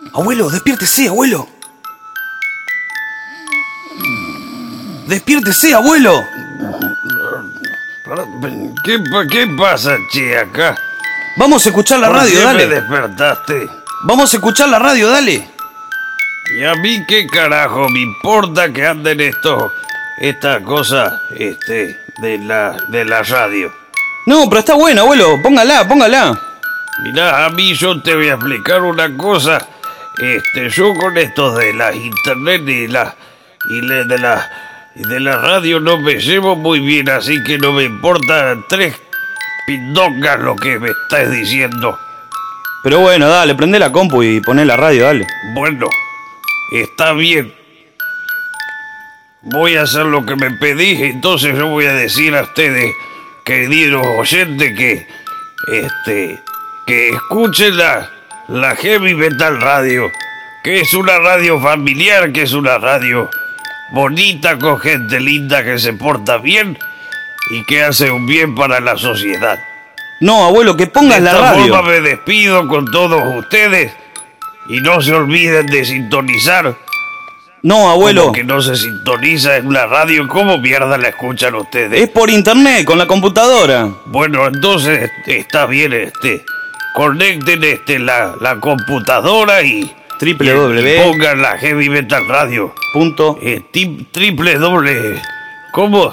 Abuelo, despiértese, abuelo. Despiértese, abuelo. ¿Qué pasa, che, acá? Vamos a escuchar la radio, dale. ¿Por qué me despertaste? Vamos a escuchar la radio, dale. ¿Y a mí qué carajo me importa que anden estas cosas, de la radio? No, pero está buena, abuelo. Póngala. Mirá, a mí yo te voy a explicar una cosa. Yo con esto de las internet y de la radio no me llevo muy bien, así que no me importa 3 pindongas lo que me estás diciendo. Pero bueno, dale, prende la compu y poné la radio, dale. Bueno, está bien. Voy a hacer lo que me pedís, entonces yo voy a decir a ustedes, queridos oyentes, que escuchen la Heavy Metal Radio, que es una radio familiar, que es una radio bonita, con gente linda que se porta bien y que hace un bien para la sociedad. No, abuelo, que pongas la radio. De esta forma me despido con todos ustedes y no se olviden de sintonizar. No, abuelo. Como que no se sintoniza en la radio, ¿cómo mierda la escuchan ustedes? Es por internet, con la computadora. Bueno, entonces está bien, conecten la computadora y pongan la Heavy Metal Radio. ¿Cómo?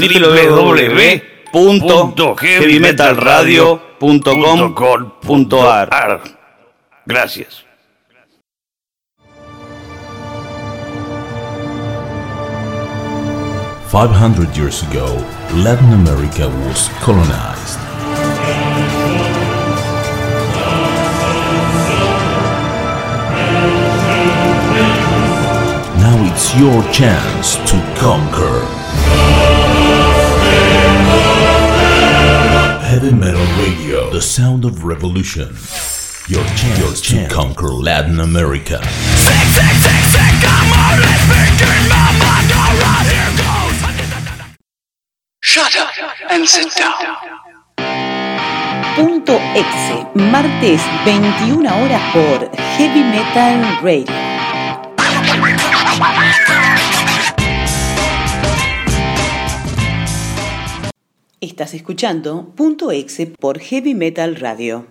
www.heavymetalradio.com.ar. Gracias. "500 years ago, Latin America was colonized. Now it's your chance to conquer. Heavy Metal Radio, the sound of revolution. Your chance to conquer Latin America. I'm only speaking my mind. Alright, here goes. Shut up and sit down. Punto Exe, martes 21 horas por Heavy Metal Radio. Estás escuchando Punto Exe por Heavy Metal Radio.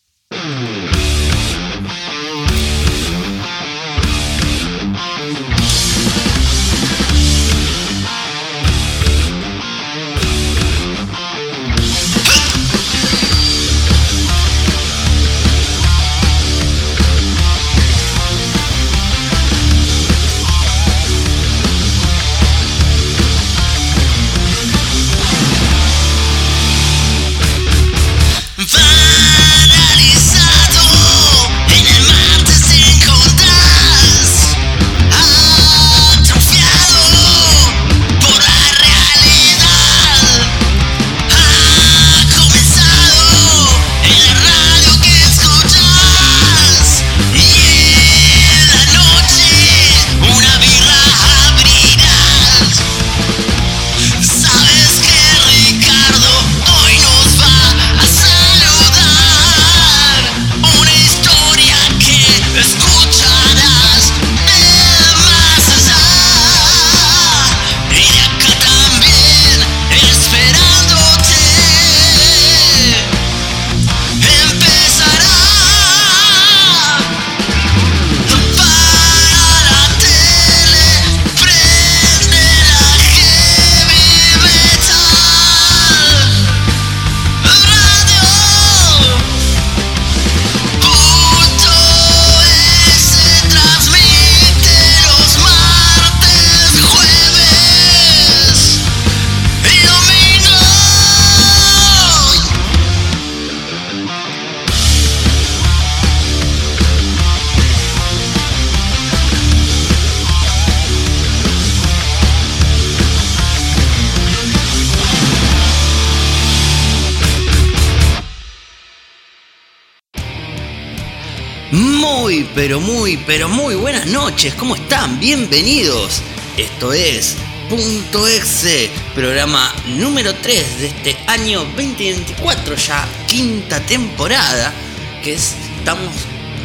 Muy buenas noches, ¿cómo están? Bienvenidos. Esto es Punto Exe, programa número 3 de este año 2024, ya quinta temporada, estamos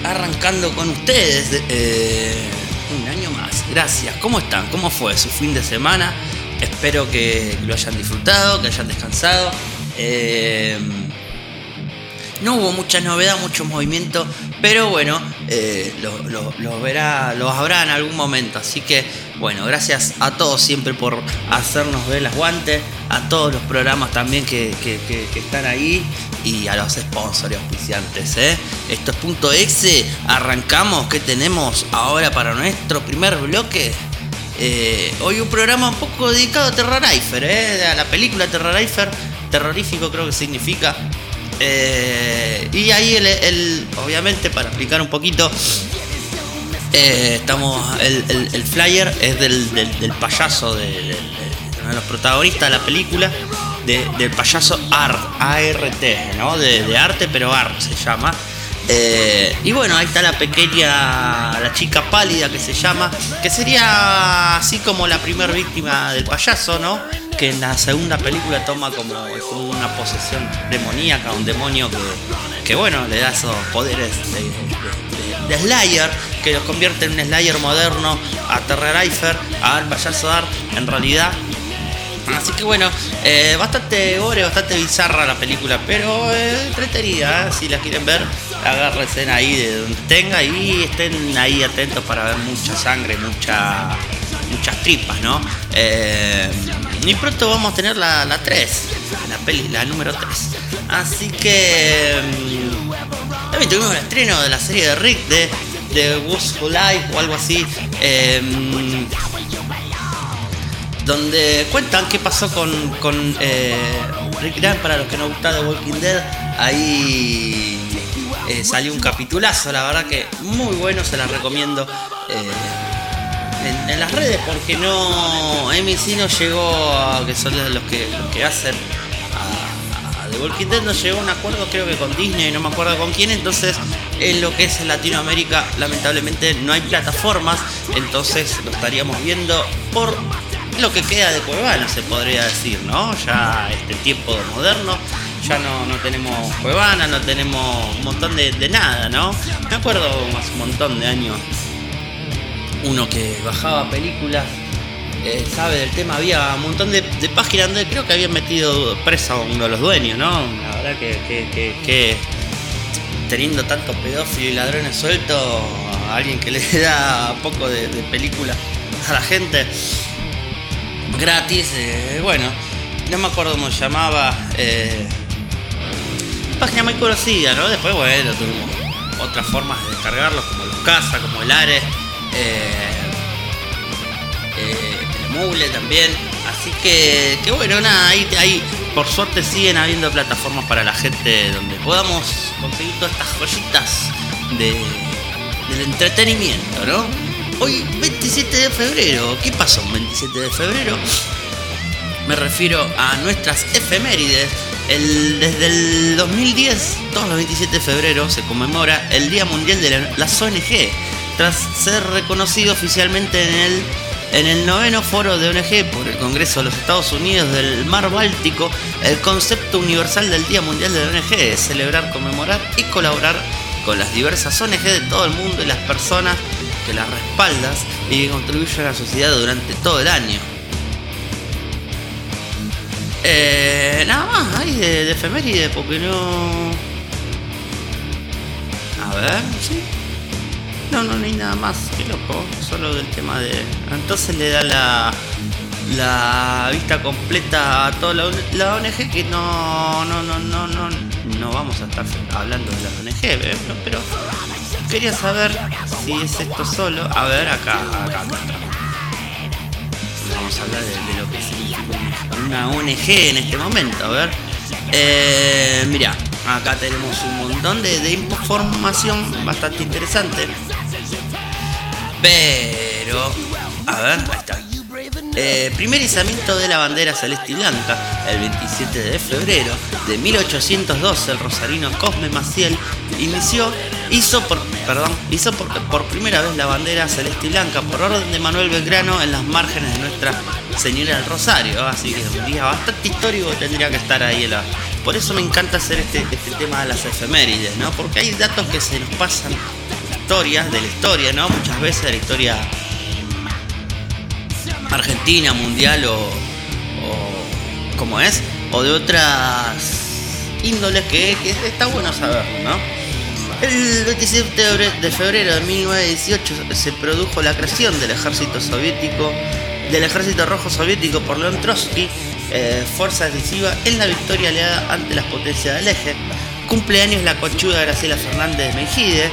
arrancando con ustedes un año más. Gracias. ¿Cómo están? ¿Cómo fue su fin de semana? Espero que lo hayan disfrutado, que hayan descansado. No hubo mucha novedad, mucho movimiento, pero bueno, lo habrá en algún momento. Así que bueno, gracias a todos siempre por hacernos ver las guantes, a todos los programas también que están ahí y a los sponsors y auspiciantes. Esto es Punto Exe, arrancamos. ¿Qué tenemos ahora para nuestro primer bloque? Hoy un programa un poco dedicado a Terrorifer, a la película Terrorifer, terrorífico creo que significa. Y ahí obviamente para explicar un poquito, el flyer es del payaso, de uno de los protagonistas de la película, del payaso ART, ¿no? De arte, pero ART se llama. Y bueno, ahí está la chica pálida que se llama, que sería así como la primer víctima del payaso, ¿no? Que en la segunda película toma como una posesión demoníaca, un demonio que bueno, le da esos poderes de Slayer, que los convierte en un Slayer moderno, a Terrorifer, al payaso Art, en realidad. Así que bueno, bastante gore, bastante bizarra la película, pero entretenida, si la quieren ver, agárrense ahí de donde tenga y estén ahí atentos para ver mucha sangre, muchas tripas, ¿no? Y pronto vamos a tener la 3, la número 3. Así que también tuvimos el estreno de la serie de Rick, de Who's Life o algo así, donde cuentan qué pasó con Rick Grimes. Para los que no gustan de Walking Dead, ahí salió un capitulazo, la verdad que muy bueno, se las recomiendo en las redes, porque AMC no llegó que son los que hacen a The Walking Dead, no llegó a un acuerdo, creo que con Disney, no me acuerdo con quién. Entonces en lo que es en Latinoamérica lamentablemente no hay plataformas, entonces lo estaríamos viendo por lo que queda de Cuevana, se podría decir, ¿no? Ya este tiempo moderno, ya no tenemos Cuevana, no tenemos un montón de nada, ¿no? Me acuerdo hace un montón de años, uno que bajaba películas, sabe del tema, había un montón de páginas donde creo que habían metido presa a uno de los dueños, ¿no? La verdad que teniendo tanto pedófilo y ladrones sueltos, a alguien que le da poco de película a la gente gratis, bueno, no me acuerdo cómo se llamaba, página muy conocida, ¿no? Después, bueno, tuvimos otras formas de descargarlos, como los Casa, como el Ares, el Mule también. Así que bueno, nada, ahí por suerte siguen habiendo plataformas para la gente donde podamos conseguir todas estas joyitas del entretenimiento, ¿no? Hoy 27 de febrero, ¿qué pasó un 27 de febrero? Me refiero a nuestras efemérides. Desde el 2010, todos los 27 de febrero se conmemora el Día Mundial de las ONG, tras ser reconocido oficialmente en el 9º Foro de ONG por el Congreso de los Estados Unidos del Mar Báltico. El concepto universal del Día Mundial de la ONG es celebrar, conmemorar y colaborar con las diversas ONG de todo el mundo y las personas que las respaldas y que contribuyen a la sociedad durante todo el año. Nada más hay de efeméride, porque no... A ver, sí. No hay nada más, qué loco, solo del tema de... Entonces le da la vista completa a toda la ONG, que no vamos a estar hablando de la ONG, pero quería saber si es esto solo. A ver, acá. Vamos a hablar de lo que es una ONG en este momento, a ver. Mirá, acá tenemos un montón de información bastante interesante. Pero, a ver, ahí está. Primer izamiento de la bandera celeste y blanca. El 27 de febrero de 1812, el rosarino Cosme Maciel hizo por primera vez la bandera celeste y blanca por orden de Manuel Belgrano en las márgenes de Nuestra Señora del Rosario. Así que un día bastante histórico, tendría que estar ahí Por eso me encanta hacer este tema de las efemérides, ¿no? Porque hay datos que se nos pasan, historias de la historia, ¿no? Muchas veces de la historia argentina, mundial o como es, o de otras índoles que está bueno saber, ¿no? El 27 de febrero de 1918 se produjo la creación del ejército rojo soviético por León Trotsky, fuerza decisiva en la victoria aliada ante las potencias del eje. Cumpleaños la conchuda Graciela Fernández de Mejide,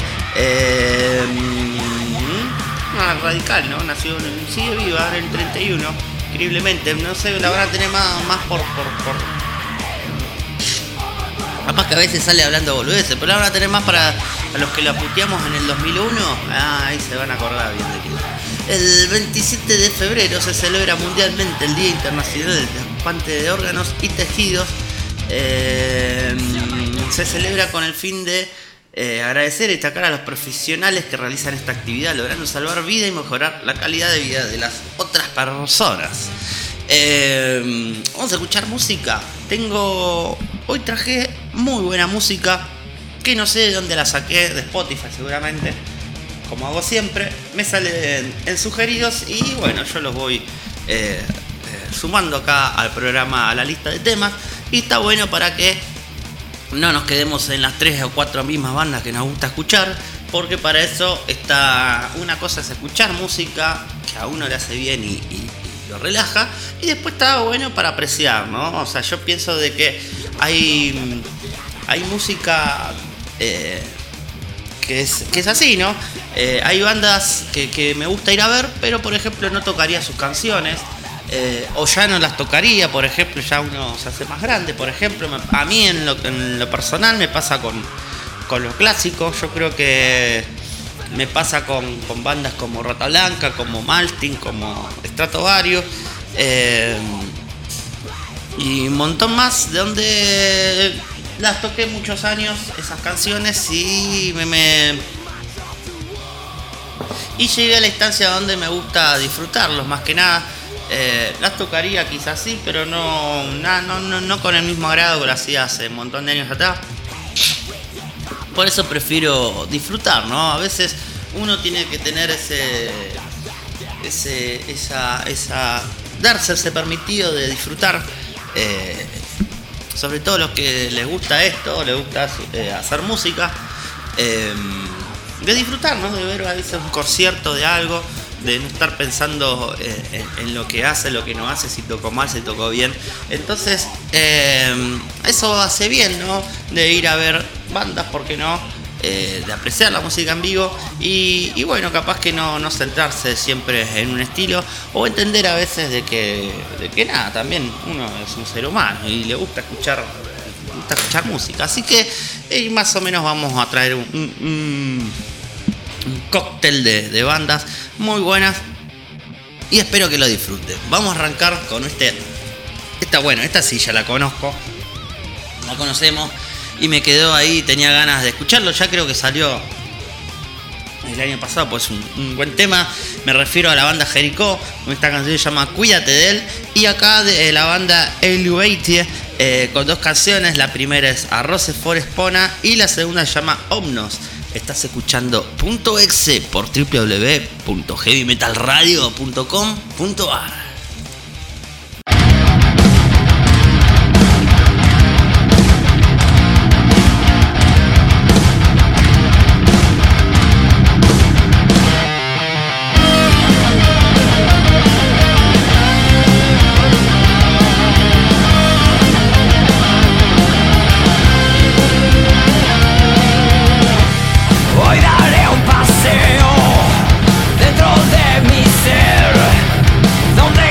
radical, ¿no? Sigue viva en el 31, increíblemente. No sé, la van a tener más por capaz que a veces sale hablando boludeces, pero la van a tener más para los que la puteamos en el 2001. Ahí se van a acordar bien de que el 27 de febrero se celebra mundialmente el Día Internacional del Trasplante de Órganos y Tejidos. Se celebra con el fin de agradecer y destacar a los profesionales que realizan esta actividad, logrando salvar vida y mejorar la calidad de vida de las otras personas. Vamos a escuchar música. Hoy traje muy buena música que no sé de dónde la saqué, de Spotify seguramente, como hago siempre. Me salen en sugeridos y bueno, yo los voy sumando acá al programa, a la lista de temas, y está bueno para que no nos quedemos en las 3 o 4 mismas bandas que nos gusta escuchar, porque para eso está, una cosa es escuchar música que a uno le hace bien y lo relaja, y después está bueno para apreciar, ¿no? O sea, yo pienso de que hay música que es así, ¿no? Hay bandas que me gusta ir a ver, pero por ejemplo no tocaría sus canciones, o ya no las tocaría, por ejemplo, ya uno se hace más grande. Por ejemplo, a mí en lo personal me pasa con los clásicos. Yo creo que me pasa con bandas como Rata Blanca, como Malmsteen, como Stratovarius, y un montón más, de donde las toqué muchos años esas canciones y y llegué a la instancia donde me gusta disfrutarlos más que nada. Las tocaría quizás sí, pero no con el mismo agrado que lo hacía hace un montón de años atrás. Por eso prefiero disfrutar, ¿no? A veces uno tiene que tener darse ese permitido de disfrutar, sobre todo los que les gusta esto, les gusta hacer música, de disfrutar, ¿no? De ver a veces un concierto de algo, de no estar pensando en lo que hace, lo que no hace, si tocó mal, si tocó bien. Entonces, eso hace bien, ¿no? De ir a ver bandas, ¿por qué no? De apreciar la música en vivo y bueno, capaz que no centrarse siempre en un estilo, o entender a veces de que nada, también uno es un ser humano y le gusta escuchar música. Así que más o menos vamos a traer un cóctel de bandas muy buenas y espero que lo disfruten. Vamos a arrancar con esta sí ya la conozco, la conocemos y me quedó ahí, tenía ganas de escucharlo, ya creo que salió el año pasado, pues un buen tema. Me refiero a la banda Jericó, esta canción se llama Cuídate de él, y acá de la banda Elevatie, con 2 canciones. La primera es Arroces for Espona y la segunda se llama Omnos. Estás escuchando .exe por www.heavymetalradio.com.ar. Hoy daré un paseo dentro de mi ser, donde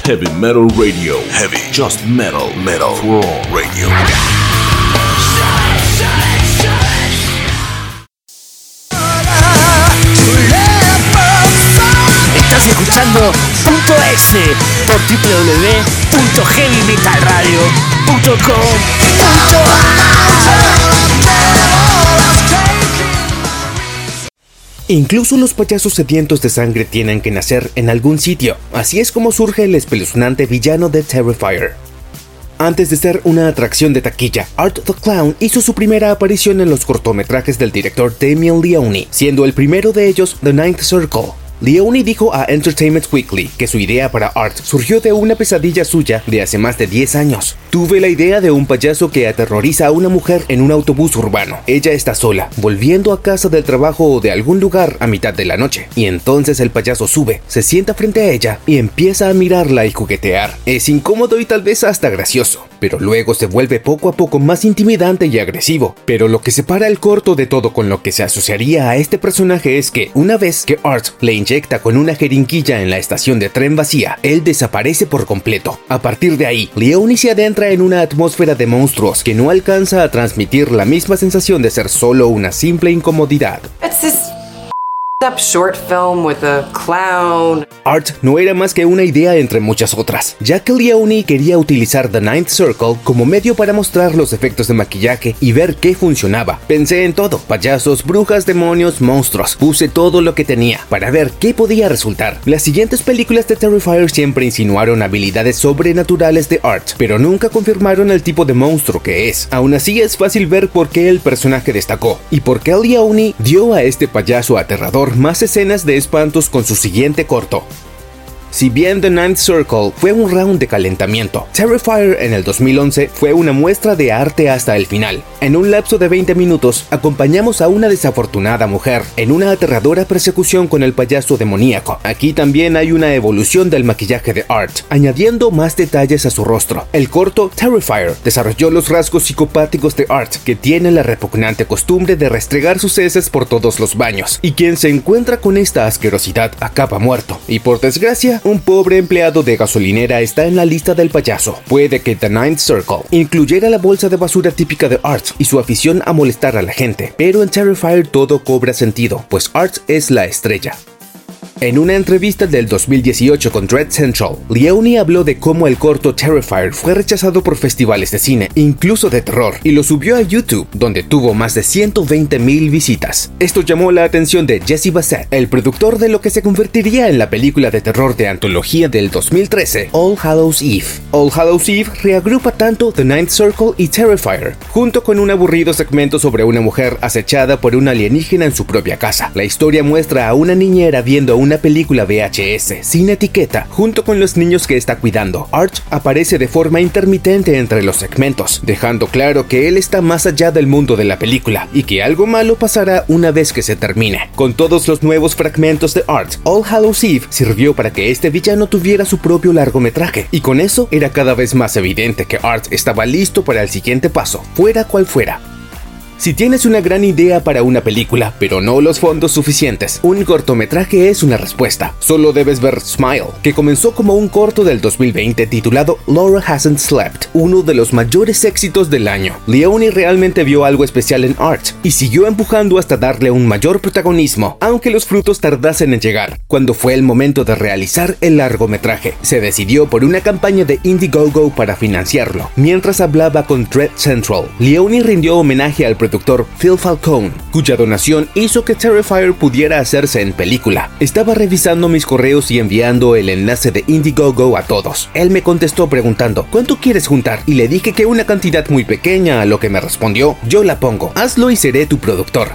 Heavy Metal Radio. Heavy. Just metal. Metal. For all radio. Estás escuchando Punto S por www.heavymetalradio.com. Incluso los payasos sedientos de sangre tienen que nacer en algún sitio. Así es como surge el espeluznante villano de Terrifier. Antes de ser una atracción de taquilla, Art the Clown hizo su primera aparición en los cortometrajes del director Damien Leone, siendo el primero de ellos The Ninth Circle. Leone dijo a Entertainment Weekly que su idea para Art surgió de una pesadilla suya de hace más de 10 años. Tuve la idea de un payaso que aterroriza a una mujer en un autobús urbano. Ella está sola, volviendo a casa del trabajo o de algún lugar a mitad de la noche. Y entonces el payaso sube, se sienta frente a ella y empieza a mirarla y juguetear. Es incómodo y tal vez hasta gracioso, pero luego se vuelve poco a poco más intimidante y agresivo. Pero lo que separa el corto de todo con lo que se asociaría a este personaje es que, una vez que Art le inyecta con una jeringuilla en la estación de tren vacía, él desaparece por completo. A partir de ahí, Leone se adentra en una atmósfera de monstruos que no alcanza a transmitir la misma sensación de ser solo una simple incomodidad. Short film with a clown. Art no era más que una idea entre muchas otras, ya que Leone quería utilizar The Ninth Circle como medio para mostrar los efectos de maquillaje y ver qué funcionaba. Pensé en todo: payasos, brujas, demonios, monstruos. Puse todo lo que tenía para ver qué podía resultar. Las siguientes películas de Terrifier siempre insinuaron habilidades sobrenaturales de Art, pero nunca confirmaron el tipo de monstruo que es. Aún así, es fácil ver por qué el personaje destacó y por qué Leone dio a este payaso aterrador más escenas de espantos con su siguiente corto. Si bien The Ninth Circle fue un round de calentamiento, Terrifier en el 2011 fue una muestra de arte hasta el final. En un lapso de 20 minutos, acompañamos a una desafortunada mujer en una aterradora persecución con el payaso demoníaco. Aquí también hay una evolución del maquillaje de Art, añadiendo más detalles a su rostro. El corto Terrifier desarrolló los rasgos psicopáticos de Art, que tiene la repugnante costumbre de restregar sus heces por todos los baños, y quien se encuentra con esta asquerosidad acaba muerto. Y por desgracia, un pobre empleado de gasolinera está en la lista del payaso. Puede que The Ninth Circle incluyera la bolsa de basura típica de Art y su afición a molestar a la gente, pero en Terrifier todo cobra sentido, pues Art es la estrella. En una entrevista del 2018 con Dread Central, Leone habló de cómo el corto Terrifier fue rechazado por festivales de cine, incluso de terror, y lo subió a YouTube, donde tuvo más de 120,000 visitas. Esto llamó la atención de Jesse Bassett, el productor de lo que se convertiría en la película de terror de antología del 2013, All Hallows Eve. All Hallows Eve reagrupa tanto The Ninth Circle y Terrifier, junto con un aburrido segmento sobre una mujer acechada por un alienígena en su propia casa. La historia muestra a una niñera viendo una película VHS sin etiqueta junto con los niños que está cuidando. Art aparece de forma intermitente entre los segmentos, dejando claro que él está más allá del mundo de la película y que algo malo pasará una vez que se termine. Con todos los nuevos fragmentos de Art, All Hallows Eve sirvió para que este villano tuviera su propio largometraje, y con eso era cada vez más evidente que Art estaba listo para el siguiente paso, fuera cual fuera. Si tienes una gran idea para una película, pero no los fondos suficientes, un cortometraje es una respuesta. Solo debes ver Smile, que comenzó como un corto del 2020 titulado Laura Hasn't Slept, uno de los mayores éxitos del año. Leone realmente vio algo especial en Art y siguió empujando hasta darle un mayor protagonismo, aunque los frutos tardasen en llegar. Cuando fue el momento de realizar el largometraje, se decidió por una campaña de Indiegogo para financiarlo. Mientras hablaba con Dread Central, Leone rindió homenaje al productor Phil Falcone, cuya donación hizo que Terrifier pudiera hacerse en película. Estaba revisando mis correos y enviando el enlace de Indiegogo a todos. Él me contestó preguntando ¿cuánto quieres juntar? Y le dije que una cantidad muy pequeña, a lo que me respondió: yo la pongo, hazlo y seré tu productor.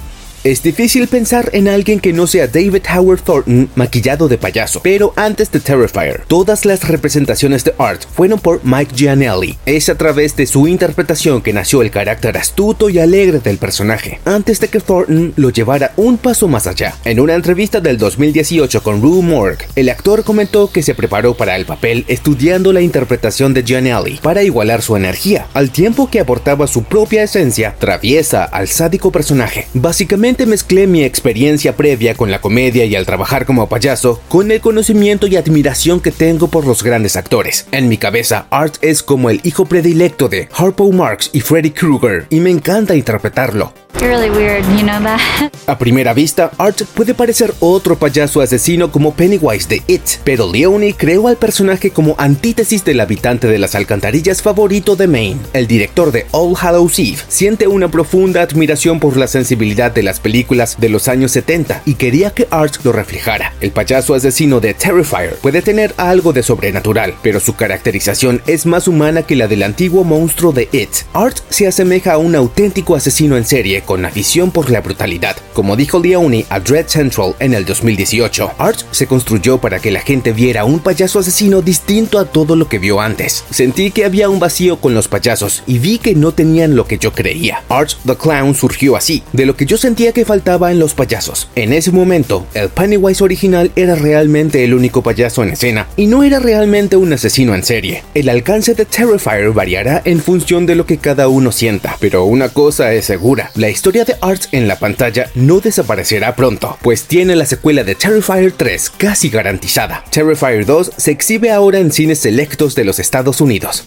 Es difícil pensar en alguien que no sea David Howard Thornton maquillado de payaso, pero antes de Terrifier, todas las representaciones de Art fueron por Mike Giannelli. Es a través de su interpretación que nació el carácter astuto y alegre del personaje, antes de que Thornton lo llevara un paso más allá. En una entrevista del 2018 con Rue Morgue, el actor comentó que se preparó para el papel estudiando la interpretación de Giannelli para igualar su energía, al tiempo que aportaba su propia esencia traviesa al sádico personaje. Básicamente, Rápidamente mezclé mi experiencia previa con la comedia y al trabajar como payaso con el conocimiento y admiración que tengo por los grandes actores. En mi cabeza, Art es como el hijo predilecto de Harpo Marx y Freddy Krueger, y me encanta interpretarlo. You're really weird, you know that? A primera vista, Art puede parecer otro payaso asesino como Pennywise de It, pero Leone creó al personaje como antítesis del habitante de las alcantarillas favorito de Maine. El director de All Hallows Eve siente una profunda admiración por la sensibilidad de las películas de los años 70 y quería que Art lo reflejara. El payaso asesino de Terrifier puede tener algo de sobrenatural, pero su caracterización es más humana que la del antiguo monstruo de It. Art se asemeja a un auténtico asesino en serie con afición por la brutalidad. Como dijo Leone a Dread Central en el 2018, Art se construyó para que la gente viera un payaso asesino distinto a todo lo que vio antes. Sentí que había un vacío con los payasos y vi que no tenían lo que yo creía. Art the Clown surgió así, de lo que yo sentía que faltaba en los payasos. En ese momento, el Pennywise original era realmente el único payaso en escena y no era realmente un asesino en serie. El alcance de Terrifier variará en función de lo que cada uno sienta, pero una cosa es segura: la historia de Art en la pantalla no desaparecerá pronto, pues tiene la secuela de Terrifier 3 casi garantizada. Terrifier 2 se exhibe ahora en cines selectos de los Estados Unidos.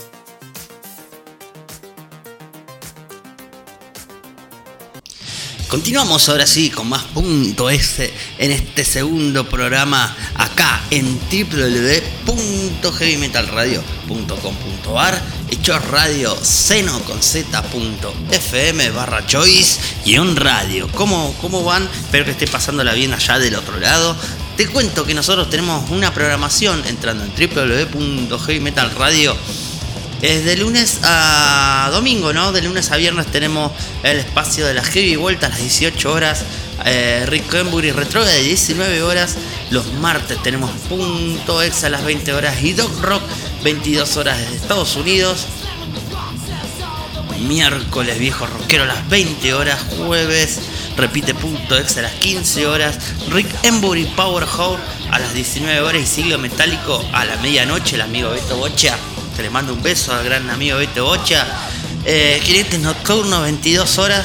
Continuamos ahora sí con más punto S en este segundo programa acá en www.heavymetalradio.com.ar, hecho radio seno con z.fm/choice-radio. ¿Cómo van? Espero que esté pasándola bien allá del otro lado. Te cuento que nosotros tenemos una programación entrando en www.heavymetalradio. Es de lunes a domingo, ¿no? De lunes a viernes tenemos el espacio de la Heavy Vuelta a las 18 horas. Rick Embury Retroga de 19 horas. Los martes tenemos Punto Ex a las 20 horas y Dog Rock 22 horas desde Estados Unidos. Miércoles Viejo Rockero a las 20 horas. Jueves repite Punto Ex a las 15 horas. Rick Embury Powerhouse a las 19 horas y Siglo Metálico a la medianoche. El amigo Beto Bocha, que le mando un beso al gran amigo Beto Bocha. Jinetes Nocturno 22 horas.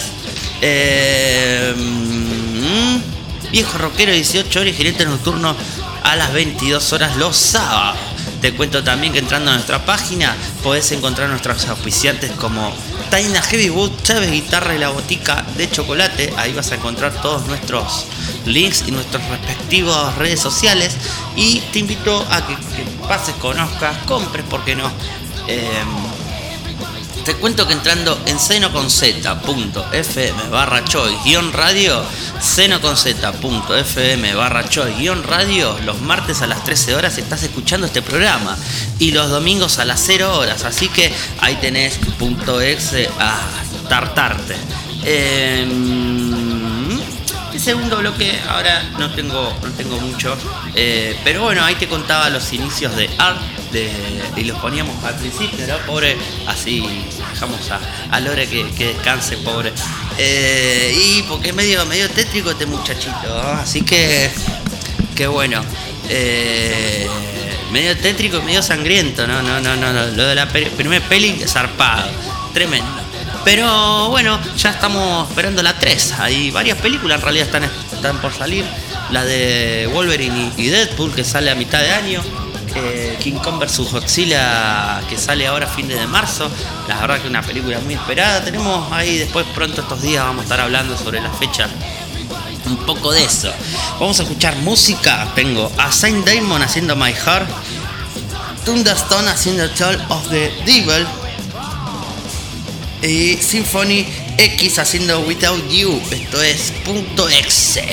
Viejo Rockero 18 horas y Jinete Nocturno a las 22 horas los sábados. Te cuento también que entrando a nuestra página podés encontrar nuestros auspiciantes como Taina Heavy Wood, Chávez Guitarra y la Botica de Chocolate. Ahí vas a encontrar todos nuestros links y nuestras respectivas redes sociales. Y te invito a que pases, conozcas, compres, ¿por qué no? Te cuento que entrando en senoconz.fm/choice-radio, senoconz.fm/choice-radio, los martes a las 13 horas estás escuchando este programa y los domingos a las 0 horas, así que ahí tenés Punto Exe a tartarte. El segundo bloque ahora no tengo mucho, pero bueno, ahí te contaba los inicios de Art y los poníamos al principio, ¿no? Pobre, así dejamos a Lore que descanse, pobre, y porque es medio tétrico este muchachito, ¿no? Así que bueno, medio tétrico y medio sangriento, no, lo de la primera peli zarpado, tremendo. Pero bueno, ya estamos esperando la 3. Hay varias películas en realidad están por salir. La de Wolverine y Deadpool, que sale a mitad de año. King Kong vs Godzilla, que sale ahora a fin de marzo. La verdad que es una película muy esperada. Tenemos ahí después, pronto estos días, vamos a estar hablando sobre la fecha. Un poco de eso. Vamos a escuchar música. Tengo a Saint Damon haciendo My Heart, Thunderstone haciendo Toll of the Devil y Symphony X haciendo Without You. Esto es Punto Exe.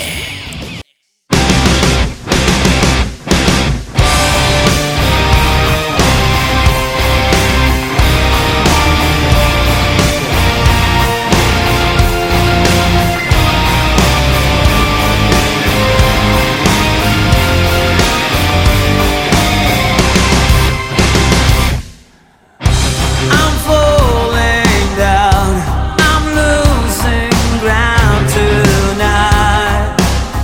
I'm losing ground tonight.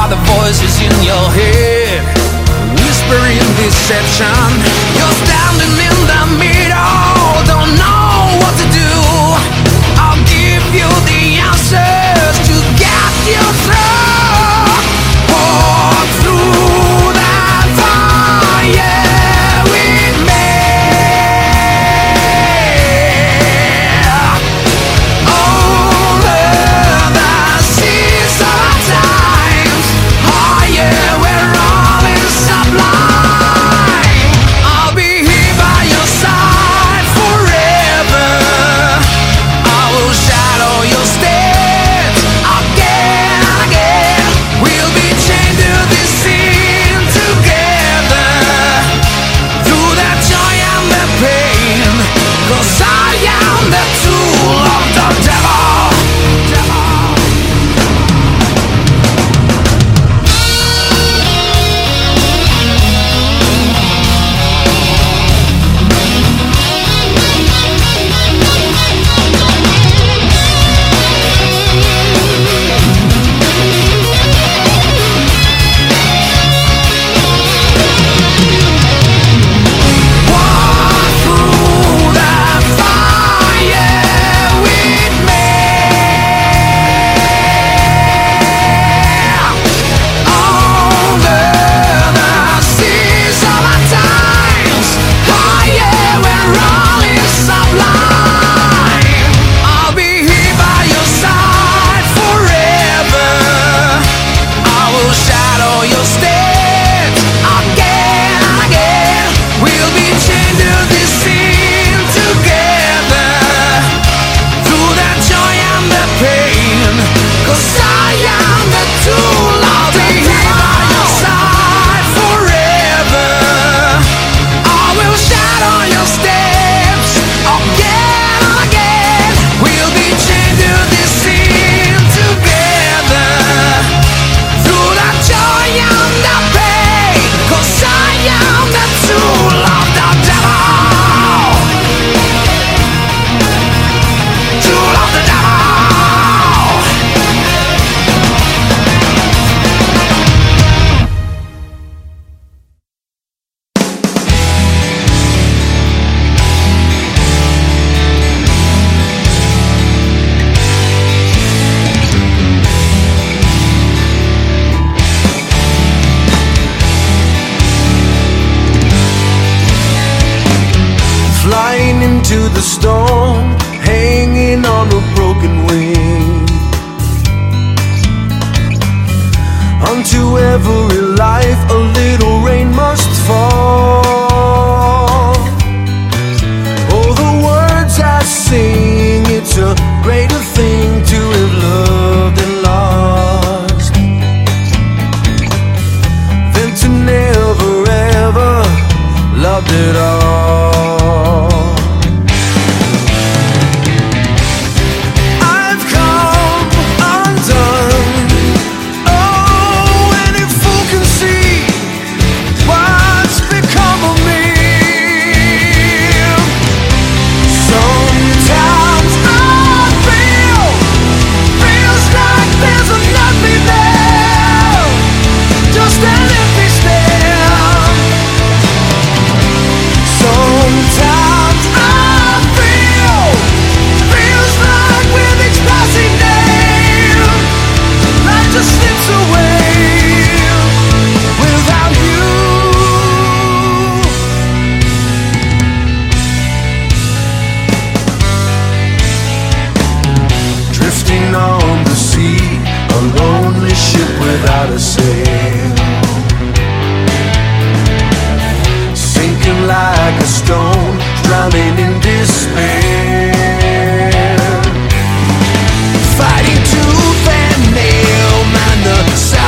by the voices in your head, whispering deception. You're standing in the middle, don't know what to do. I'll give you the answers to get you through. Walk through that fire with me. into the storm, hanging on a broken wing. Unto every life a little rain must fall. Oh, the words I sing, it's a greater thing to have loved and lost than to never ever loved at all. Without a sail, sinking like a stone, drowning in despair, fighting tooth and nail, man, the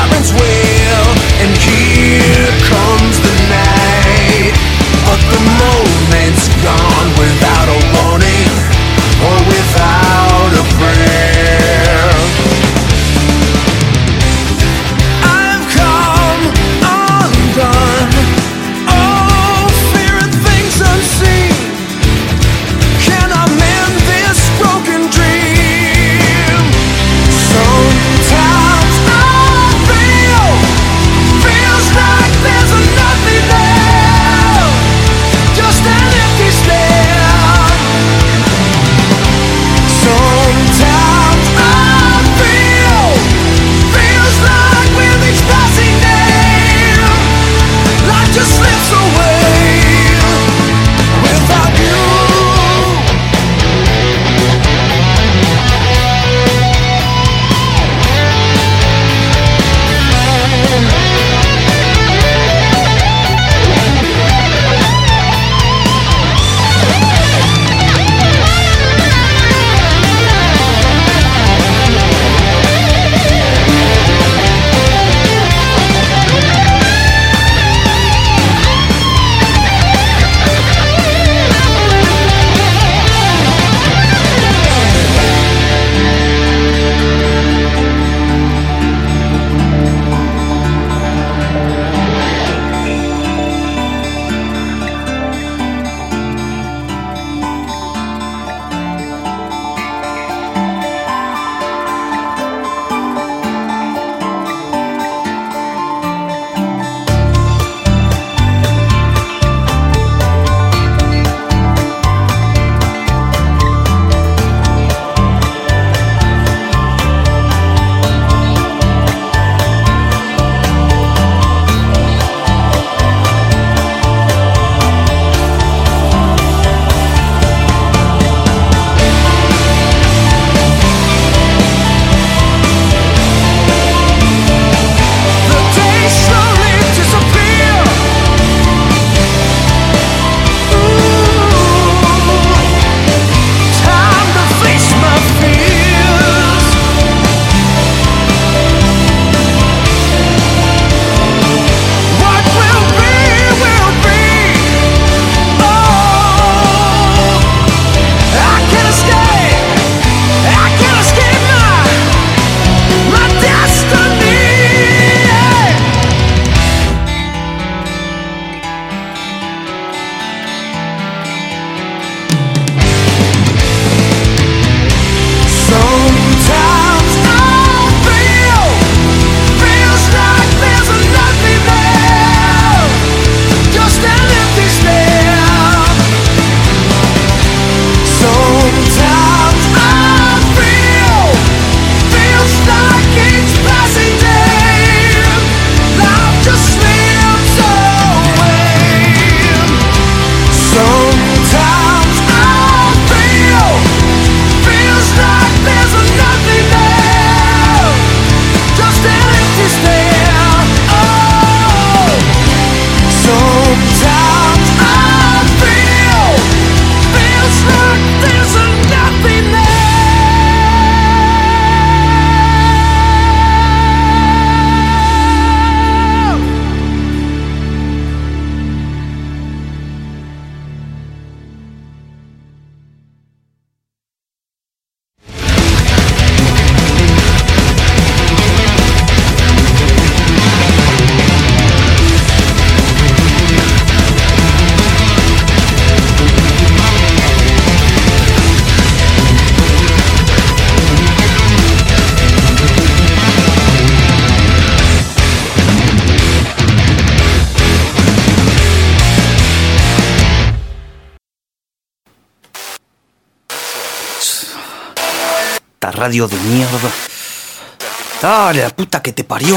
radio de mierda. Dale, la puta que te parió.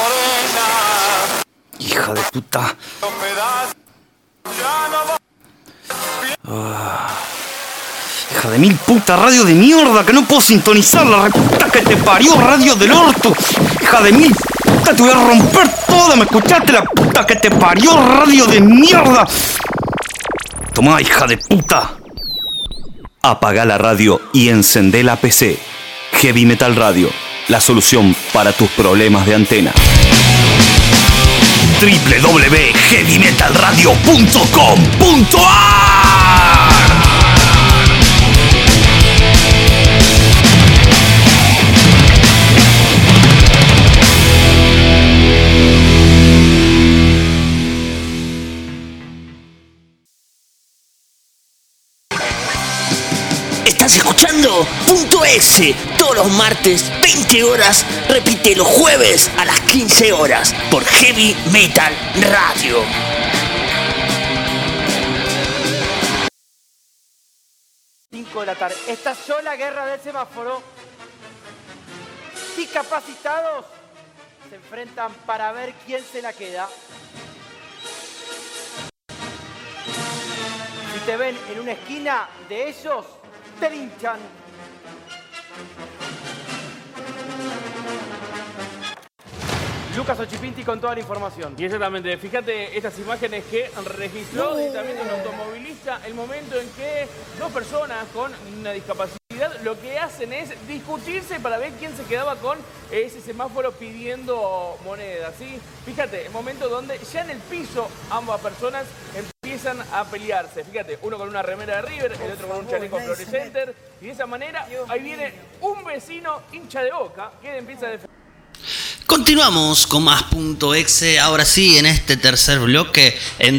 Hija de puta. Hija de mil puta, radio de mierda, que no puedo sintonizar, la puta que te parió, radio del orto. Hija de mil puta, te voy a romper toda, ¿me escuchaste? La puta que te parió, radio de mierda. Tomá, hija de puta. Apagá la radio y encendé la PC. Heavy Metal Radio, la solución para tus problemas de antena. www.heavymetalradio.com.ar. Estás escuchando Punto S todos los martes 20 horas, repite los jueves a las 15 horas por Heavy Metal Radio. De la tarde. Estalló la guerra del semáforo. Discapacitados se enfrentan para ver quién se la queda. Si te ven en una esquina de ellos, te linchan. Lucas Ochipinti con toda la información. Y exactamente, fíjate estas imágenes que registró directamente un automovilista, el momento en que dos personas con una discapacidad lo que hacen es discutirse para ver quién se quedaba con ese semáforo pidiendo monedas, ¿sí? Fíjate, el momento donde ya en el piso ambas personas empiezan a pelearse. Fíjate, uno con una remera de River, el otro con un chaleco fluorescente, y de esa manera ahí viene un vecino hincha de Boca que empieza a defender. Continuamos con más Punto Exe, ahora sí en este tercer bloque en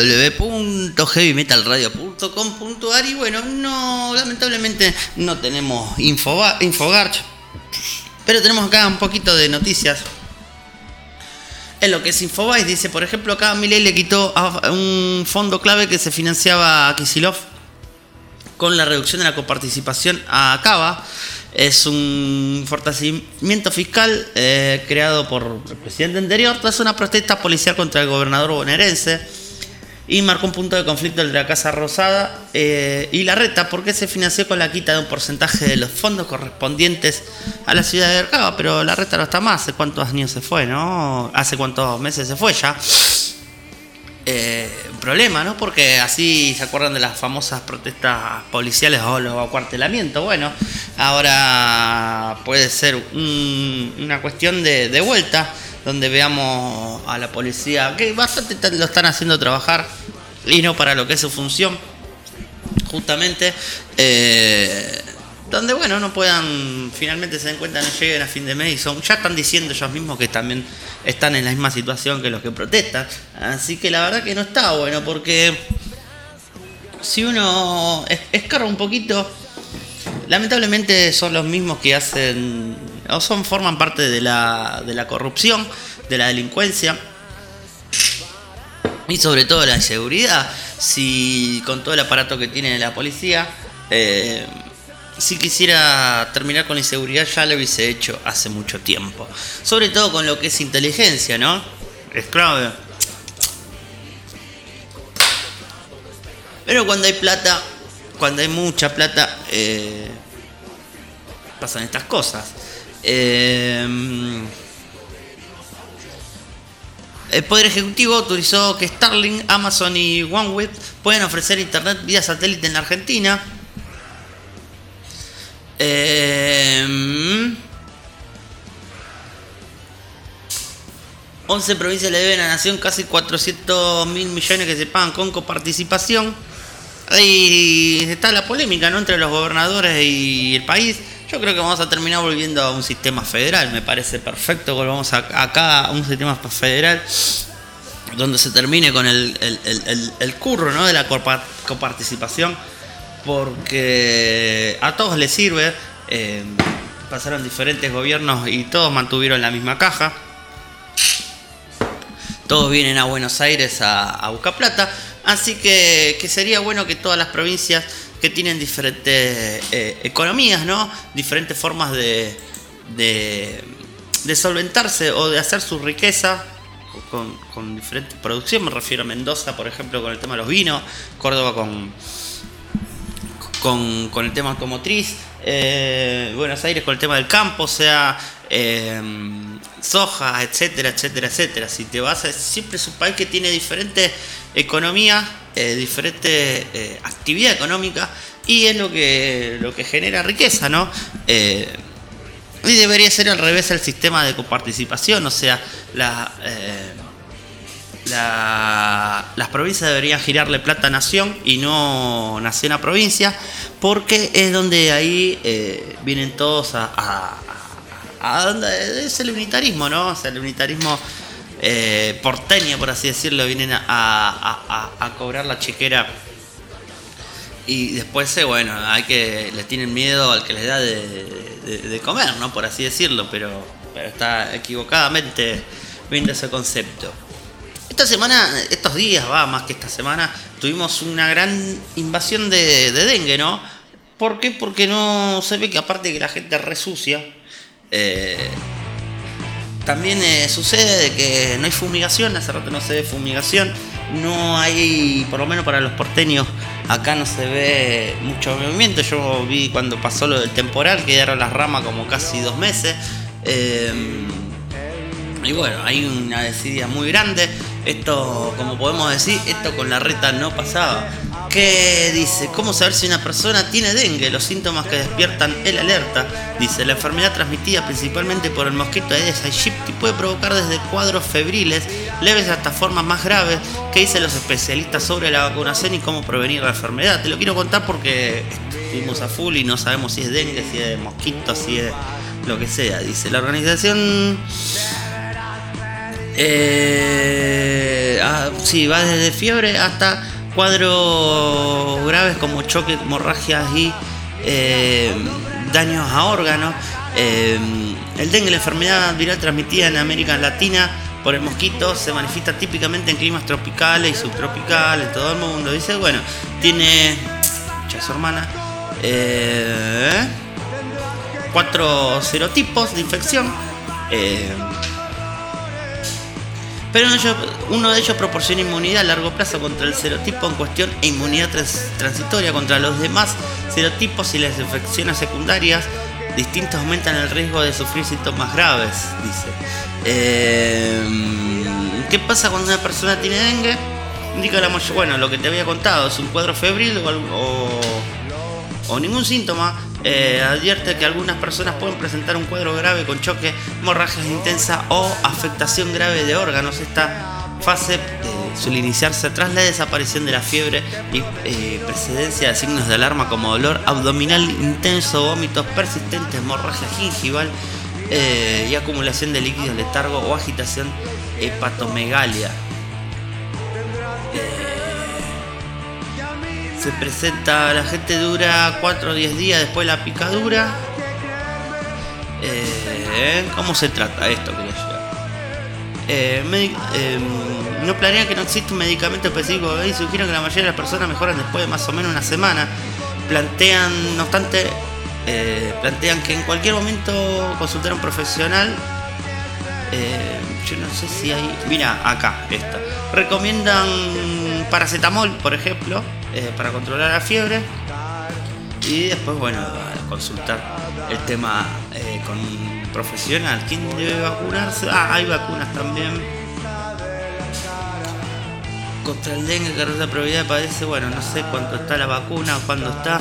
www.heavymetalradio.com.ar. Y bueno, no, lamentablemente no tenemos Infogarch, pero tenemos acá un poquito de noticias. En lo que es Infobae, dice, por ejemplo, acá Milei le quitó a un fondo clave que se financiaba a Kicillof con la reducción de la coparticipación a Cava. Es un fortalecimiento fiscal creado por el presidente anterior tras una protesta policial contra el gobernador bonaerense y marcó un punto de conflicto entre la Casa Rosada y la Reta, porque se financió con la quita de un porcentaje de los fondos correspondientes a la ciudad de Cava. Pero la Reta no está más. ¿Hace cuántos años se fue, no? ¿Hace cuántos meses se fue ya? Un problema, ¿no? Porque así se acuerdan de las famosas protestas policiales o los acuartelamientos. Bueno, ahora puede ser una cuestión de vuelta, donde veamos a la policía que bastante lo están haciendo trabajar y no para lo que es su función, justamente, donde bueno, no puedan, finalmente se den cuenta, no lleguen a fin de mes y ya están diciendo ellos mismos que también están en la misma situación que los que protestan. Así que la verdad que no está bueno, porque si uno escarba un poquito, lamentablemente son los mismos que hacen o forman parte de la corrupción, de la delincuencia y sobre todo la inseguridad. Si con todo el aparato que tiene la policía, si quisiera terminar con la inseguridad ya lo hubiese hecho hace mucho tiempo. Sobre todo con lo que es inteligencia, ¿no? Es clave. Pero cuando hay plata, cuando hay mucha plata, pasan estas cosas. El Poder Ejecutivo autorizó que Starlink, Amazon y OneWeb pueden ofrecer internet vía satélite en la Argentina. 11 provincias le deben a la nación casi 400.000 millones que se pagan con coparticipación. Ahí está la polémica, ¿no?, entre los gobernadores y el país. Yo creo que vamos a terminar volviendo a un sistema federal. Me parece perfecto que volvamos acá a un sistema federal donde se termine con el curro, ¿no?, de la coparticipación, porque a todos les sirve. Pasaron diferentes gobiernos y todos mantuvieron la misma caja. Todos vienen a Buenos Aires a buscar plata. Así que sería bueno que todas las provincias que tienen diferentes economías, ¿no? Diferentes formas de solventarse o de hacer su riqueza con diferentes producciones. Me refiero a Mendoza, por ejemplo, con el tema de los vinos, Córdoba con el tema automotriz, Buenos Aires con el tema del campo, o sea, soja, etcétera, etcétera, etcétera. Si te vas siempre es un país que tiene diferentes economías, diferentes actividad económica, y es lo que genera riqueza, ¿no? Y debería ser al revés el sistema de coparticipación, o sea, las provincias deberían girarle plata a nación y no nación a provincia, porque es donde ahí vienen todos a donde es el unitarismo, ¿no? O sea, el unitarismo porteño, por así decirlo, vienen a cobrar la chequera. Y después, bueno, le tienen miedo al que les da de comer, ¿no? Por así decirlo, pero está equivocadamente viendo ese concepto. Esta semana, estos días, más que esta semana, tuvimos una gran invasión de dengue, ¿no? ¿Por qué? Porque no se ve que aparte de que la gente resucia, también sucede de que no hay fumigación, hace rato no se ve fumigación, no hay, por lo menos para los porteños, acá no se ve mucho movimiento. Yo vi cuando pasó lo del temporal, quedaron las ramas como casi 2 meses. Y bueno, hay una desidia muy grande. Esto, como podemos decir, esto con la reta no pasaba. ¿Qué dice? ¿Cómo saber si una persona tiene dengue? Los síntomas que despiertan el alerta. Dice, la enfermedad transmitida principalmente por el mosquito Aedes aegypti puede provocar desde cuadros febriles leves hasta formas más graves. ¿Qué dicen los especialistas sobre la vacunación y cómo prevenir la enfermedad? Te lo quiero contar porque estuvimos a full y no sabemos si es dengue, si es mosquito, si es lo que sea. Dice, la organización... sí, va desde fiebre hasta cuadros graves como choque, hemorragias y daños a órganos. El dengue, la enfermedad viral transmitida en América Latina por el mosquito, se manifiesta típicamente en climas tropicales y subtropicales en todo el mundo. Dice, bueno, tiene su hermana 4 serotipos de infección. Pero uno de ellos proporciona inmunidad a largo plazo contra el serotipo en cuestión e inmunidad transitoria contra los demás serotipos, y las infecciones secundarias distintas aumentan el riesgo de sufrir síntomas graves, dice. ¿Qué pasa cuando una persona tiene dengue? Indica la mayor, bueno, lo que te había contado, es un cuadro febril o ningún síntoma. Advierte que algunas personas pueden presentar un cuadro grave con choque, hemorragias intensas o afectación grave de órganos. Esta fase suele iniciarse tras la desaparición de la fiebre y precedencia de signos de alarma como dolor abdominal intenso, vómitos persistentes, hemorragia gingival y acumulación de líquidos, letargo o agitación hepatomegalia. Se presenta, la gente dura 4 o 10 días después de la picadura. ¿Cómo se trata esto? No planean que no existe un medicamento específico y sugieren que la mayoría de las personas mejoran después de más o menos una semana. Plantean, no obstante, que en cualquier momento consultar a un profesional. Yo no sé si hay... Mira, acá, esto. Recomiendan paracetamol, por ejemplo, para controlar la fiebre. Y después, bueno, consultar el tema con un profesional. ¿Quién debe vacunarse? Hay vacunas también. Contra el dengue, que la probabilidad padece, bueno, no sé cuánto está la vacuna o cuándo está.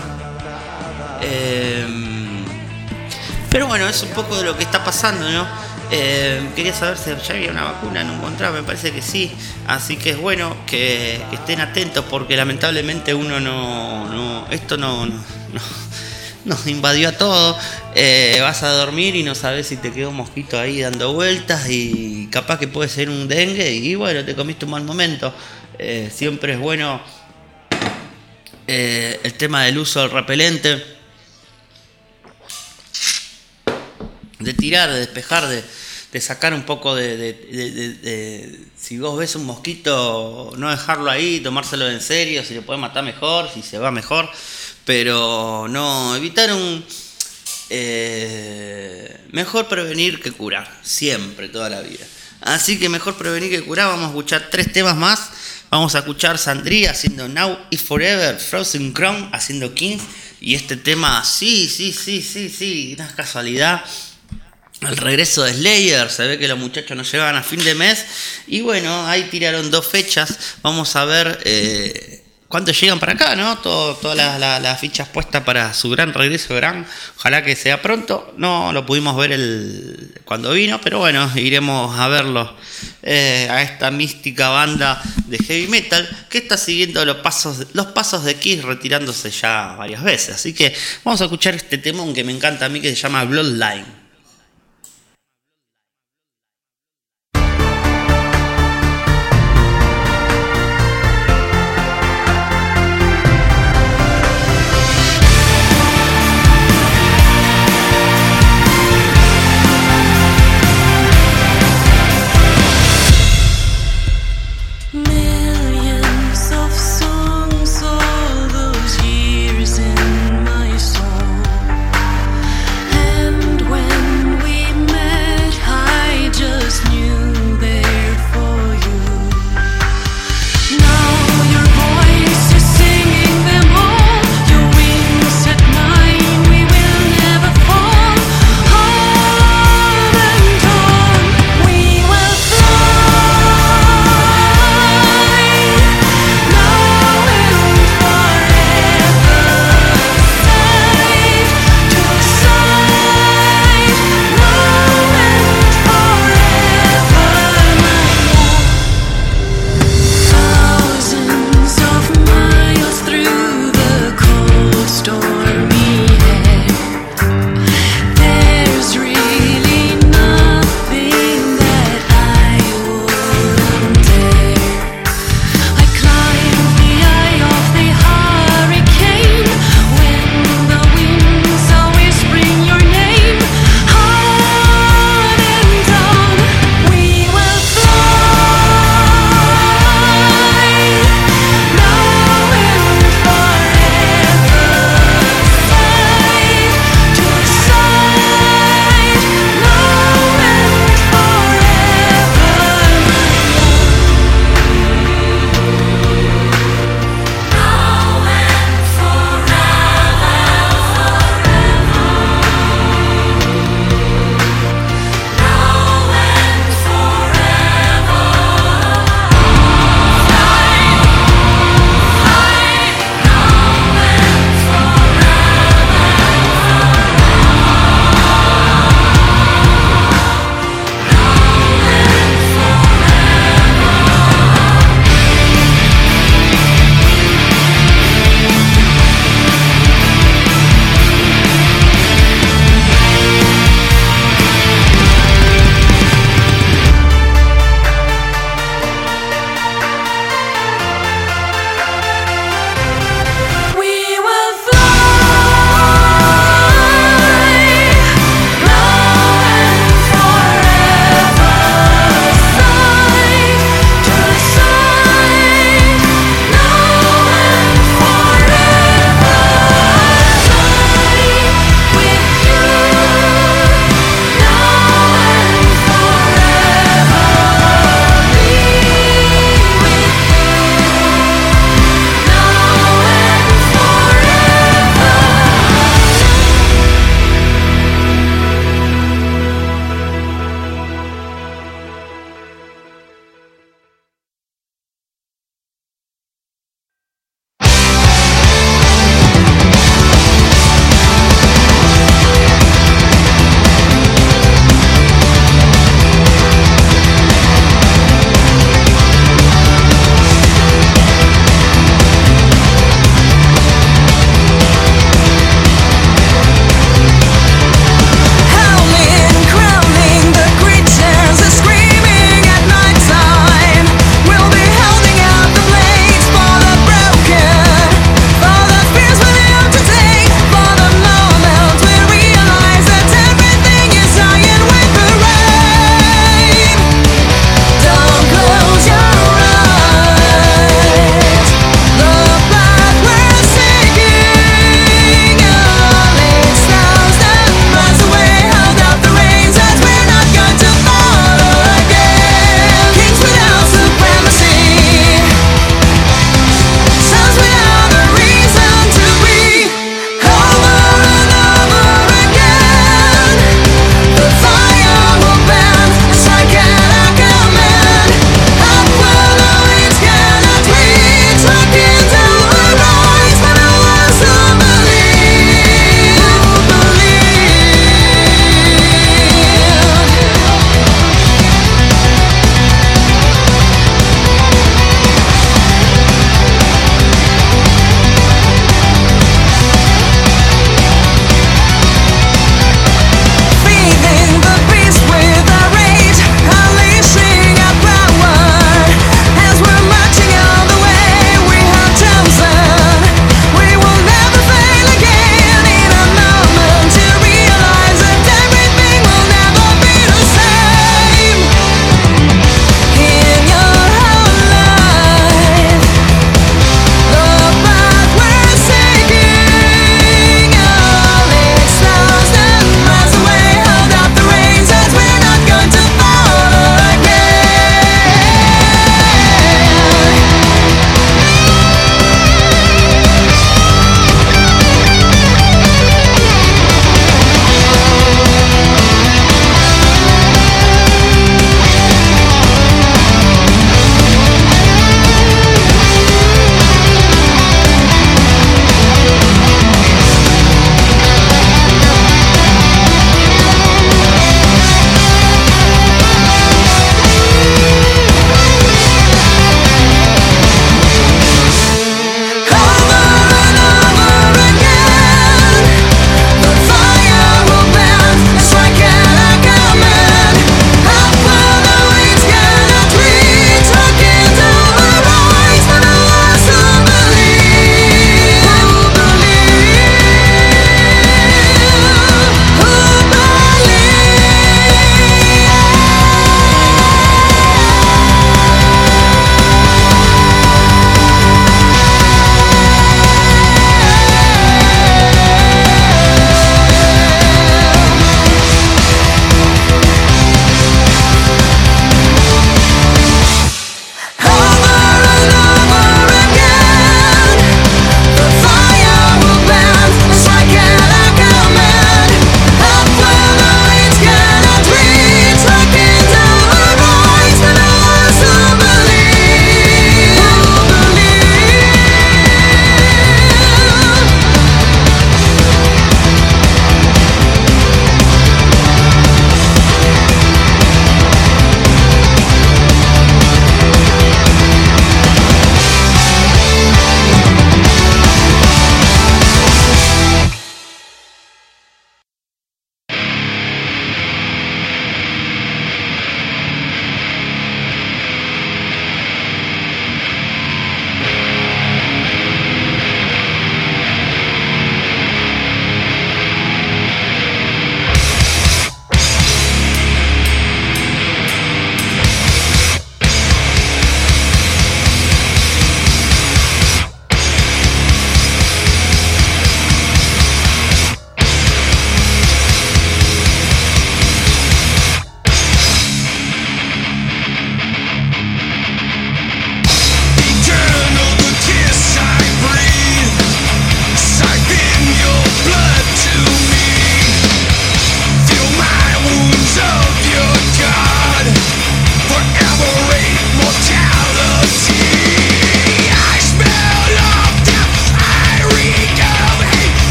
Pero bueno, es un poco de lo que está pasando, ¿no? Quería saber si ya había una vacuna, no encontraba, me parece que sí, así que es bueno que estén atentos, porque lamentablemente uno esto nos invadió a todos. Vas a dormir y no sabes si te quedó un mosquito ahí dando vueltas y capaz que puede ser un dengue y bueno, te comiste un mal momento. Siempre es bueno el tema del uso del repelente, de tirar, de despejar, de sacar un poco de si vos ves un mosquito, no dejarlo ahí, tomárselo en serio, si le puede matar mejor, si se va mejor, pero no evitaron. Mejor prevenir que curar, siempre, toda la vida. Así que mejor prevenir que curar. Vamos a escuchar 3 temas más. Vamos a escuchar Sandria haciendo Now y Forever, Frozen Crown haciendo Kings, y este tema, sí, no es casualidad, el regreso de Slayer. Se ve que los muchachos no llegaban a fin de mes, y bueno, ahí tiraron 2 fechas. Vamos a ver cuántos llegan para acá, ¿no? Todas las fichas puestas para su gran regreso, ojalá que sea pronto. No lo pudimos ver cuando vino, pero bueno, iremos a verlo, a esta mística banda de heavy metal que está siguiendo los pasos de Kiss, retirándose ya varias veces. Así que vamos a escuchar este temón que me encanta a mí, que se llama Bloodline. When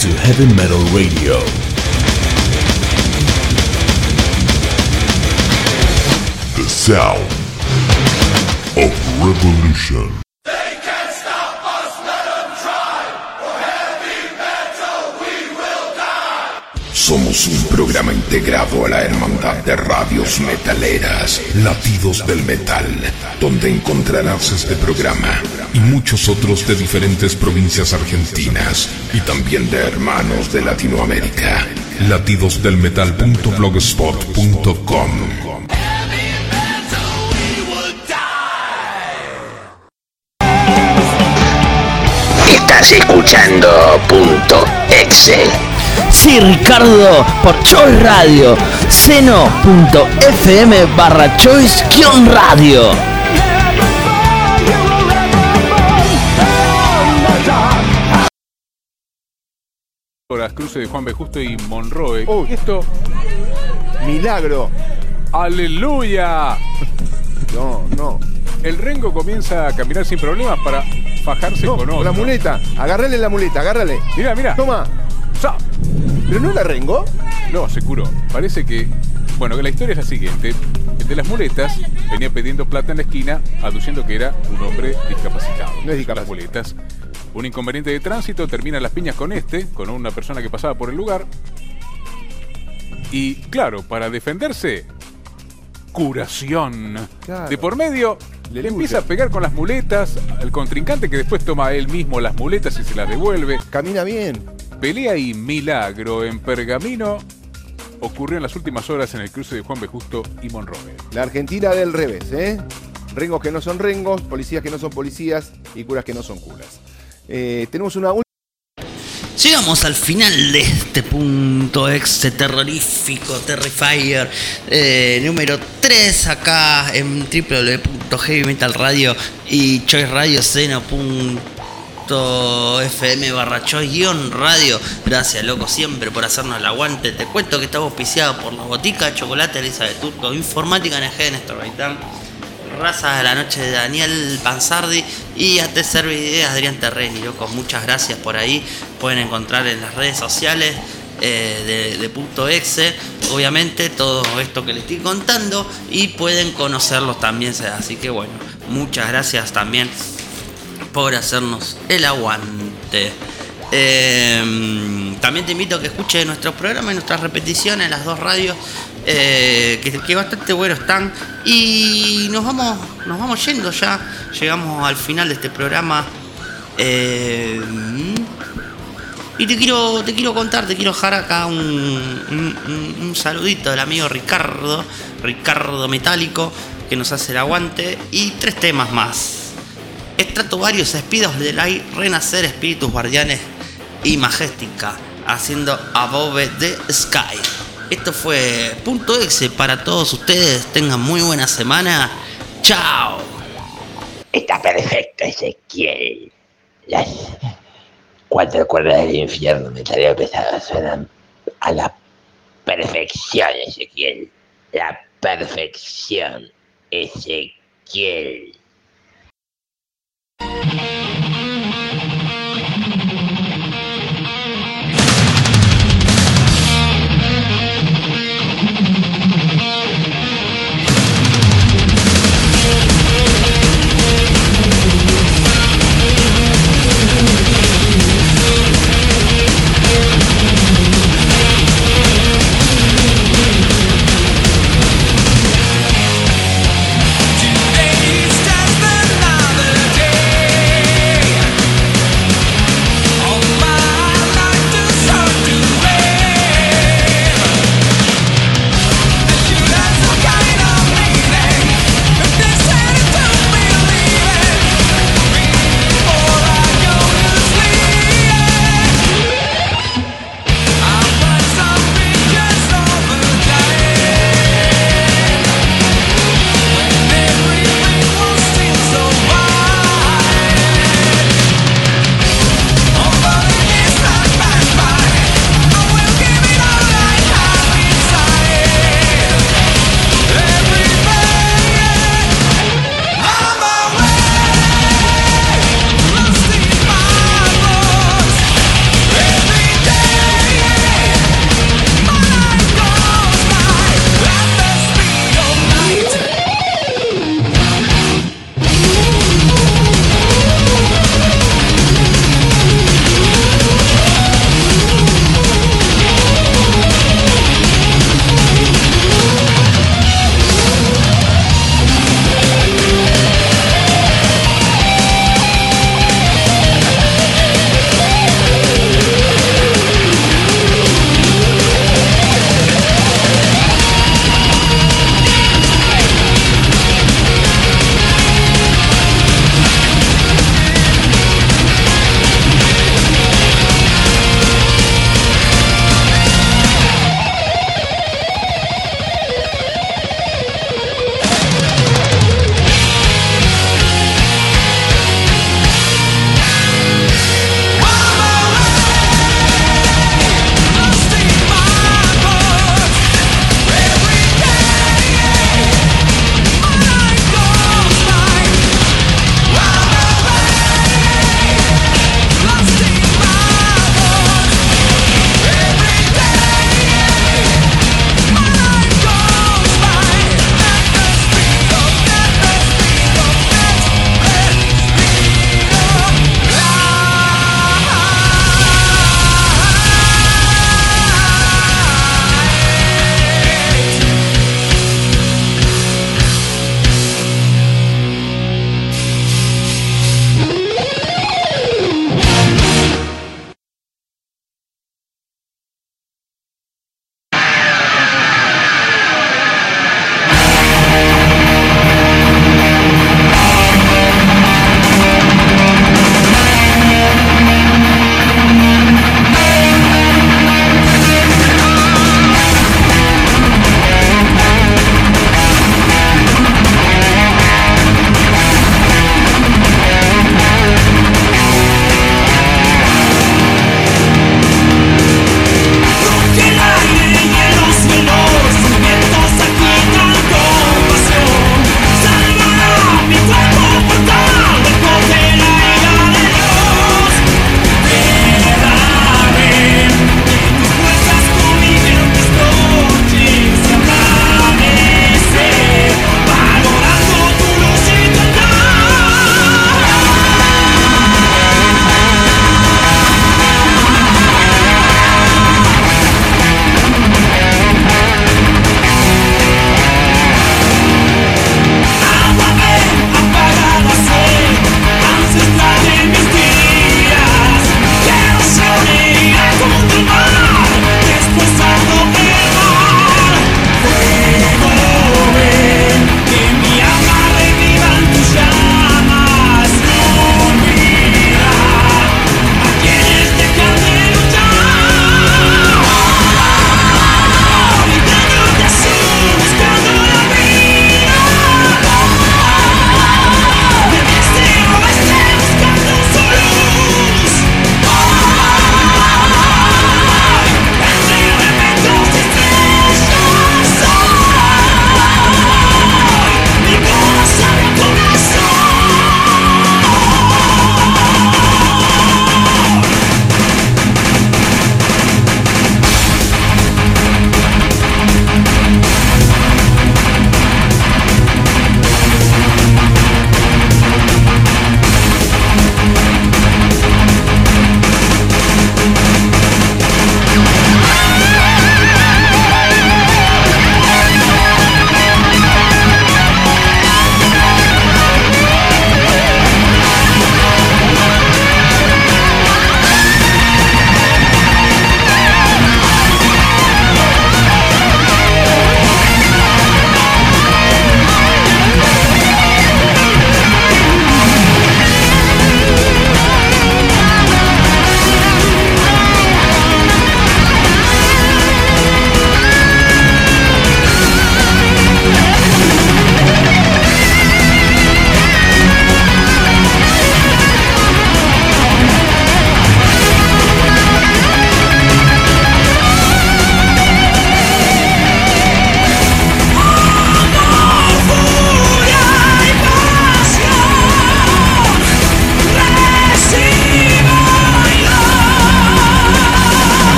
to Heavy Metal Radio. The sound of revolution. Somos un programa integrado a la hermandad de radios metaleras, Latidos del Metal, donde encontrarás este programa y muchos otros de diferentes provincias argentinas y también de hermanos de Latinoamérica. Latidosdelmetal.blogspot.com. Estás escuchando .exe. Sí, Ricardo, por Choice Radio, seno.fm/choice-radio. Las cruces de Juan B. Justo y Monroe. Esto, milagro. ¡Aleluya! No. El Rengo comienza a caminar sin problemas para fajarse con otro. Con la muleta. Agárrale la muleta, agárrale. Mira. Toma. ¿Pero no la Rengo? No, se curó. Parece que... Bueno, que la historia es la siguiente. El de las muletas venía pidiendo plata en la esquina, aduciendo que era un hombre discapacitado. No es discapacitado. Las muletas. Un inconveniente de tránsito, termina las piñas con una persona que pasaba por el lugar. Y, claro, para defenderse, curación. Claro. De por medio, le empieza a pegar con las muletas al contrincante, que después toma él mismo las muletas y se las devuelve. Camina bien. Pelea y milagro en Pergamino ocurrió en las últimas horas en el cruce de Juan B. Justo y Monroe. La Argentina del revés, ¿eh? Rengos que no son rengos, policías que no son policías y curas que no son curas. Tenemos una... Llegamos al final de este .exe terrorífico, Terrifier, número 3 acá en www.heavymetalradio y choiceradio.fm/choice-radio. Gracias, loco, siempre por hacernos el aguante. Te cuento que estamos auspiciados por las boticas de chocolate Elizabeth Turco, Informática NG, Néstor Gaitán, Razas de la Noche de Daniel Panzardi y AT Service de Adrián Terreni, loco. Muchas gracias por ahí. Pueden encontrar en las redes sociales de .exe, obviamente, todo esto que les estoy contando, y pueden conocerlos también. Así que bueno, muchas gracias también por hacernos el aguante. También te invito a que escuches nuestros programas y nuestras repeticiones en las dos radios, que bastante buenos están. Y nos vamos yendo ya. Llegamos al final de este programa. Y te quiero contar, te quiero dejar acá un saludito del amigo Ricardo Metálico, que nos hace el aguante, y 3 temas más. Stratovarius, Despidos del Aire, Renacer, Espíritus Guardianes y Majestica, haciendo Above the Sky. Esto fue .exe para todos ustedes. Tengan muy buena semana. Chao. Está perfecto, Ezequiel. Las 4 cuerdas del infierno metalero pesado suenan a la perfección, Ezequiel. La perfección, Ezequiel. Today's just another day.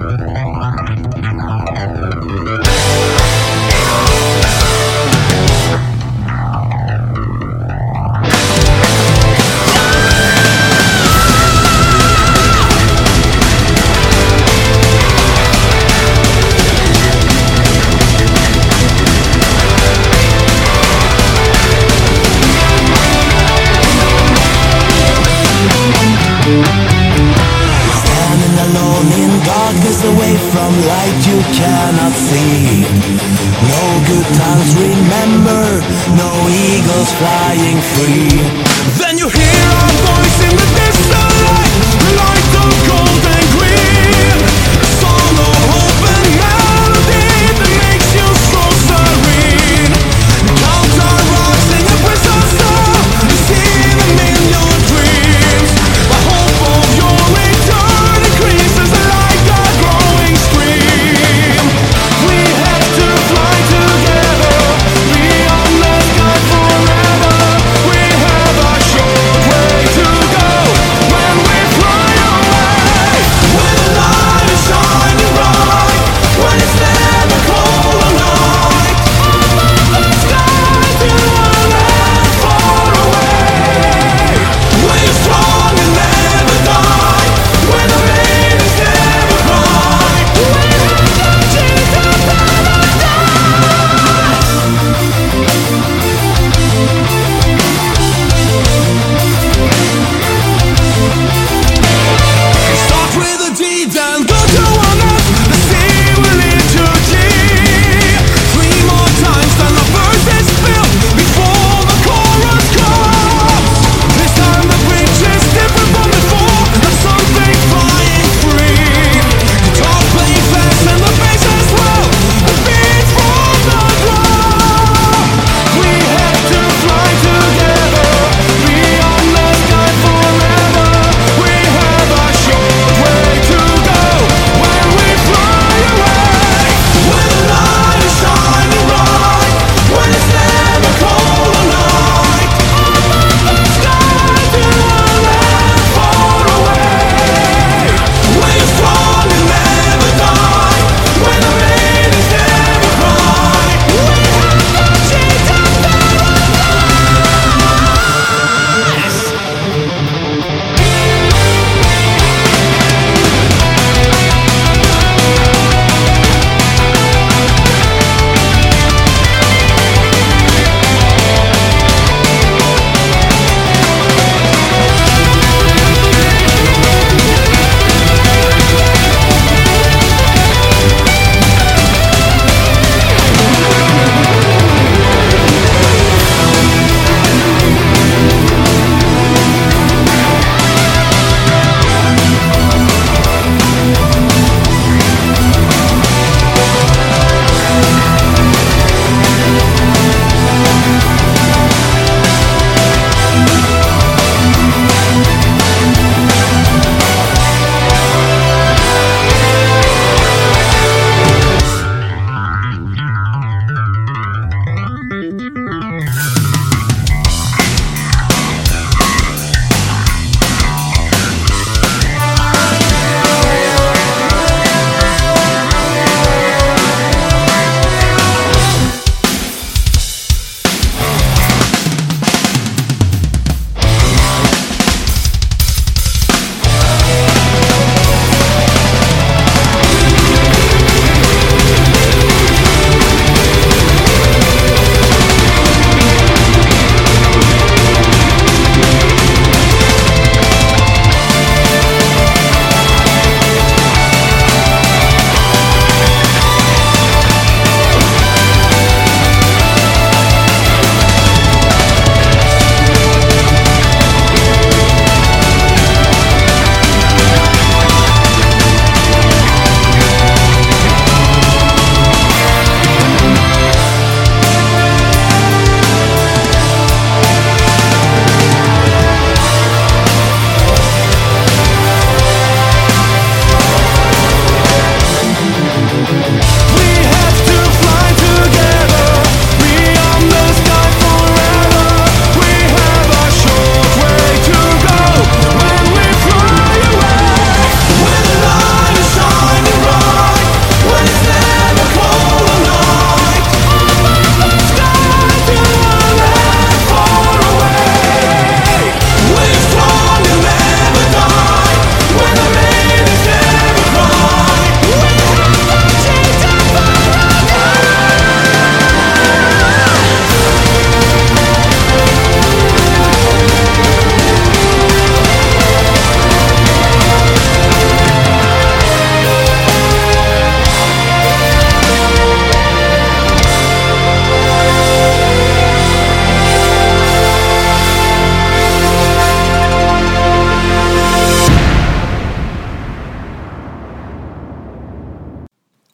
Away from light you cannot see. No good times remember, no eagles flying free. Then you hear a voice in the distance, light of gold and green. A song of hope and melody that makes you so serene. Clouds are rising up with a star, see them in your dreams. The hope of your return increases like a growing stream. We have to fly together beyond the sky forever. We have a short way to go when we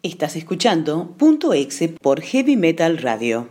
Estás escuchando Punto Exe por Heavy Metal Radio.